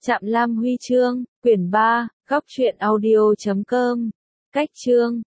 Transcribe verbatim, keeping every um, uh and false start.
Trạm Lam Huy chương, quyển ba, góc truyện audio chấm com. Cách chương